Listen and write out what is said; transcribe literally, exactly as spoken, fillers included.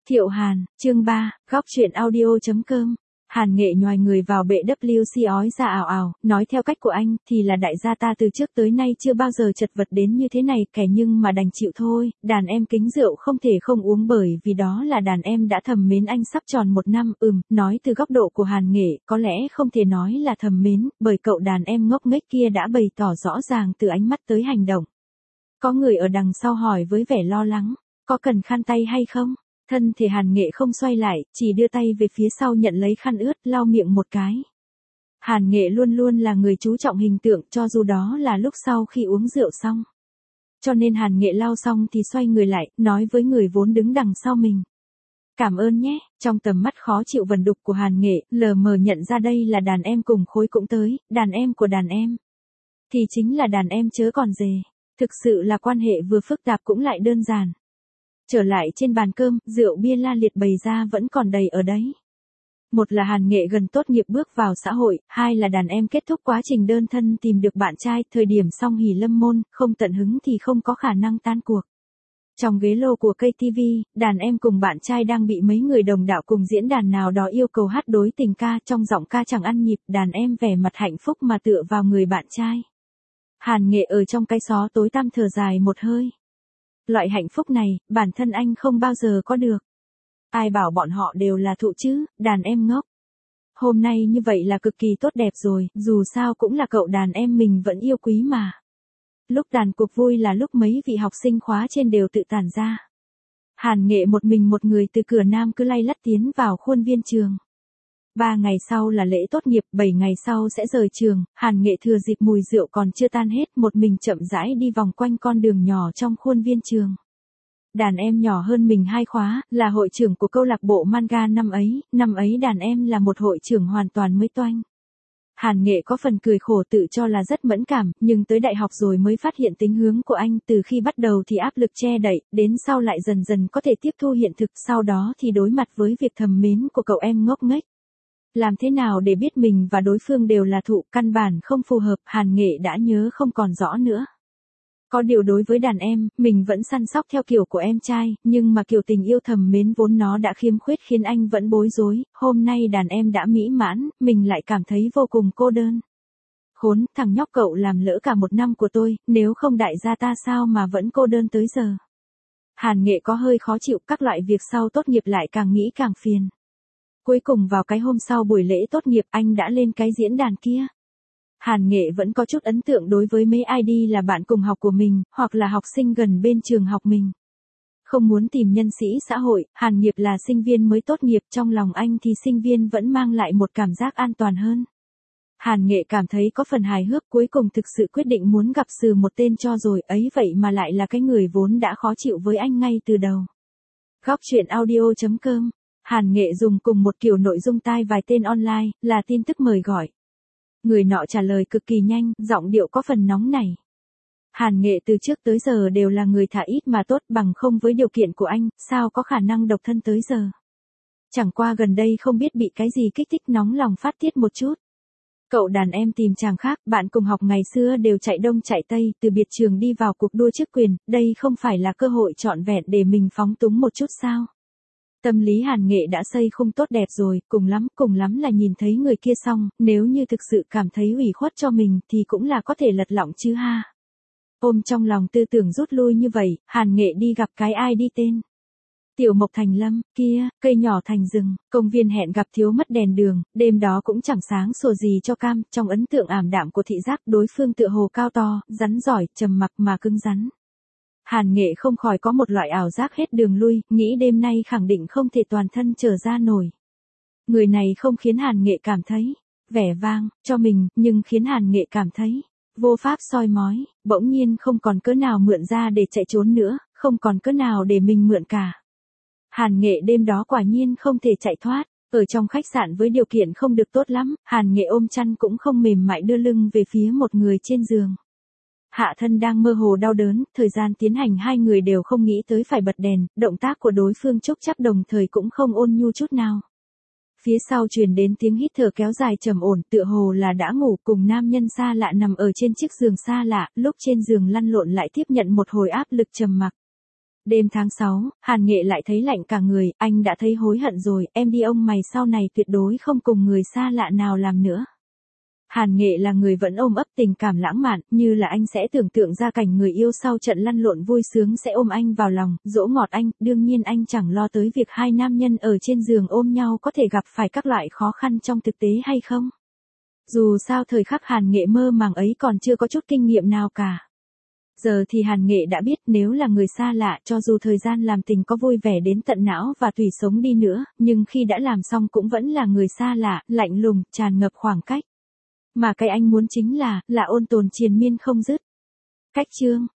Thiệu Hàn, chương ba, góc truyện audio.com. Hàn Nghệ nhoài người vào bệ vê kép xê ói ra ào ào, nói theo cách của anh, thì là đại gia ta từ trước tới nay chưa bao giờ chật vật đến như thế này, kẻ nhưng mà đành chịu thôi, đàn em kính rượu không thể không uống bởi vì đó là đàn em đã thầm mến anh sắp tròn một năm, ừm, nói từ góc độ của Hàn Nghệ, có lẽ không thể nói là thầm mến, bởi cậu đàn em ngốc nghếch kia đã bày tỏ rõ ràng từ ánh mắt tới hành động. Có người ở đằng sau hỏi với vẻ lo lắng, có cần khăn tay hay không? Thân thể Hàn Nghệ không xoay lại, chỉ đưa tay về phía sau nhận lấy khăn ướt, lau miệng một cái. Hàn Nghệ luôn luôn là người chú trọng hình tượng cho dù đó là lúc sau khi uống rượu xong. Cho nên Hàn Nghệ lau xong thì xoay người lại, nói với người vốn đứng đằng sau mình. Cảm ơn nhé, trong tầm mắt khó chịu vần đục của Hàn Nghệ, lờ mờ nhận ra đây là đàn em cùng khối cũng tới, đàn em của đàn em. Thì chính là đàn em chớ còn dề. Thực sự là quan hệ vừa phức tạp cũng lại đơn giản. Trở lại trên bàn cơm, rượu bia la liệt bày ra vẫn còn đầy ở đấy. Một là Hàn Nghệ gần tốt nghiệp bước vào xã hội, hai là đàn em kết thúc quá trình đơn thân tìm được bạn trai, thời điểm song hỷ lâm môn, không tận hứng thì không có khả năng tan cuộc. Trong ghế lô của cây ti vi, đàn em cùng bạn trai đang bị mấy người đồng đạo cùng diễn đàn nào đó yêu cầu hát đối tình ca, trong giọng ca chẳng ăn nhịp, đàn em vẻ mặt hạnh phúc mà tựa vào người bạn trai. Hàn Nghệ ở trong cái xó tối tăm thở dài một hơi. Loại hạnh phúc này, bản thân anh không bao giờ có được. Ai bảo bọn họ đều là thụ chứ, đàn em ngốc. Hôm nay như vậy là cực kỳ tốt đẹp rồi, dù sao cũng là cậu đàn em mình vẫn yêu quý mà. Lúc đàn cuộc vui là lúc mấy vị học sinh khóa trên đều tự tản ra. Hàn Nghệ một mình một người từ cửa nam cứ lay lắt tiến vào khuôn viên trường. Ba ngày sau là lễ tốt nghiệp, bảy ngày sau sẽ rời trường, Hàn Nghệ thừa dịp mùi rượu còn chưa tan hết, một mình chậm rãi đi vòng quanh con đường nhỏ trong khuôn viên trường. Đàn em nhỏ hơn mình hai khóa, là hội trưởng của câu lạc bộ manga năm ấy, năm ấy đàn em là một hội trưởng hoàn toàn mới toanh. Hàn Nghệ có phần cười khổ tự cho là rất mẫn cảm, nhưng tới đại học rồi mới phát hiện tính hướng của anh, từ khi bắt đầu thì áp lực che đậy, đến sau lại dần dần có thể tiếp thu hiện thực, sau đó thì đối mặt với việc thầm mến của cậu em ngốc nghếch. Làm thế nào để biết mình và đối phương đều là thụ, căn bản không phù hợp, Hàn Nghệ đã nhớ không còn rõ nữa. Có điều đối với đàn em, mình vẫn săn sóc theo kiểu của em trai, nhưng mà kiểu tình yêu thầm mến vốn nó đã khiếm khuyết khiến anh vẫn bối rối, hôm nay đàn em đã mỹ mãn, mình lại cảm thấy vô cùng cô đơn. Khốn, thằng nhóc cậu làm lỡ cả một năm của tôi, nếu không đại gia ta sao mà vẫn cô đơn tới giờ. Hàn Nghệ có hơi khó chịu, các loại việc sau tốt nghiệp lại càng nghĩ càng phiền. Cuối cùng vào cái hôm sau buổi lễ tốt nghiệp anh đã lên cái diễn đàn kia. Hàn Nghệ vẫn có chút ấn tượng đối với mấy i đê là bạn cùng học của mình, hoặc là học sinh gần bên trường học mình. Không muốn tìm nhân sĩ xã hội, Hàn Nghiệp là sinh viên mới tốt nghiệp, trong lòng anh thì sinh viên vẫn mang lại một cảm giác an toàn hơn. Hàn Nghệ cảm thấy có phần hài hước, cuối cùng thực sự quyết định muốn gặp sừ một tên cho rồi, ấy vậy mà lại là cái người vốn đã khó chịu với anh ngay từ đầu. Góc truyện audio.com. Hàn Nghệ dùng cùng một kiểu nội dung tai vài tên online, là tin tức mời gọi. Người nọ trả lời cực kỳ nhanh, giọng điệu có phần nóng nảy. Hàn Nghệ từ trước tới giờ đều là người thà ít mà tốt, bằng không với điều kiện của anh, sao có khả năng độc thân tới giờ. Chẳng qua gần đây không biết bị cái gì kích thích nóng lòng phát tiết một chút. Cậu đàn em tìm chàng khác, bạn cùng học ngày xưa đều chạy đông chạy tây, từ biệt trường đi vào cuộc đua chức quyền, đây không phải là cơ hội trọn vẹn để mình phóng túng một chút sao. Tâm lý Hàn Nghệ đã xây khung tốt đẹp rồi, cùng lắm, cùng lắm là nhìn thấy người kia xong, nếu như thực sự cảm thấy ủy khuất cho mình thì cũng là có thể lật lọng chứ ha. Ôm trong lòng tư tưởng rút lui như vậy, Hàn Nghệ đi gặp cái ai đi tên. Tiểu Mộc Thành Lâm, kia, cây nhỏ thành rừng, công viên hẹn gặp thiếu mất đèn đường, đêm đó cũng chẳng sáng sủa gì cho cam, trong ấn tượng ảm đạm của thị giác đối phương tựa hồ cao to, rắn giỏi, trầm mặc mà cứng rắn. Hàn Nghệ không khỏi có một loại ảo giác hết đường lui, nghĩ đêm nay khẳng định không thể toàn thân trở ra nổi. Người này không khiến Hàn Nghệ cảm thấy vẻ vang cho mình, nhưng khiến Hàn Nghệ cảm thấy vô pháp soi mói, bỗng nhiên không còn cớ nào mượn ra để chạy trốn nữa, không còn cớ nào để mình mượn cả. Hàn Nghệ đêm đó quả nhiên không thể chạy thoát, ở trong khách sạn với điều kiện không được tốt lắm, Hàn Nghệ ôm chăn cũng không mềm mại đưa lưng về phía một người trên giường. Hạ thân đang mơ hồ đau đớn, thời gian tiến hành hai người đều không nghĩ tới phải bật đèn, động tác của đối phương chốc chắp đồng thời cũng không ôn nhu chút nào. Phía sau truyền đến tiếng hít thở kéo dài trầm ổn, tựa hồ là đã ngủ, cùng nam nhân xa lạ nằm ở trên chiếc giường xa lạ, lúc trên giường lăn lộn lại tiếp nhận một hồi áp lực trầm mặc. Đêm tháng sáu, Hàn Nghệ lại thấy lạnh cả người, anh đã thấy hối hận rồi, em đi ông mày sau này tuyệt đối không cùng người xa lạ nào làm nữa. Hàn Nghệ là người vẫn ôm ấp tình cảm lãng mạn, như là anh sẽ tưởng tượng ra cảnh người yêu sau trận lăn lộn vui sướng sẽ ôm anh vào lòng, dỗ ngọt anh, đương nhiên anh chẳng lo tới việc hai nam nhân ở trên giường ôm nhau có thể gặp phải các loại khó khăn trong thực tế hay không. Dù sao thời khắc Hàn Nghệ mơ màng ấy còn chưa có chút kinh nghiệm nào cả. Giờ thì Hàn Nghệ đã biết nếu là người xa lạ cho dù thời gian làm tình có vui vẻ đến tận não và tùy sống đi nữa, nhưng khi đã làm xong cũng vẫn là người xa lạ, lạnh lùng, tràn ngập khoảng cách. Mà cái anh muốn chính là, là ôn tồn triền miên không dứt. Cách chương